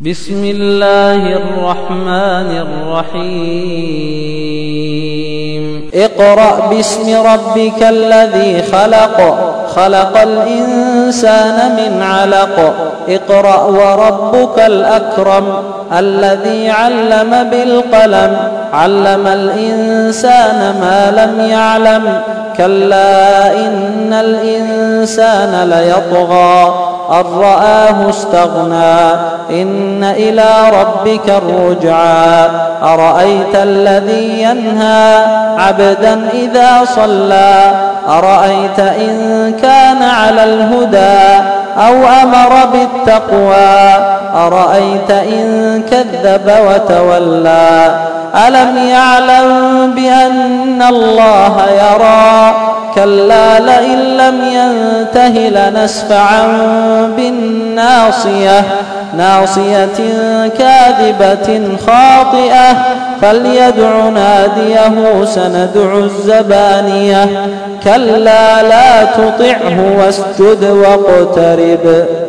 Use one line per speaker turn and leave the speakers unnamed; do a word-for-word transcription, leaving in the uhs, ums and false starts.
بسم الله الرحمن الرحيم اقرأ باسم ربك الذي خلق خلق الإنسان من علق اقرأ وربك الأكرم الذي علم بالقلم علم الإنسان ما لم يعلم كلا إن الإنسان ليطغى أن رآه استغنى إن إلى ربك الرجعى أرأيت الذي ينهى عبدا إذا صلى أرأيت إن كان على الهدى أو أمر بالتقوى أرأيت إن كذب وتولى ألم يعلم بأن الله يرى كلا لئن لم ينته لنسفعا بالناصية ناصية كاذبة خاطئة فليدع ناديه سندع الزبانية كلا لا تطعه واسجد واقترب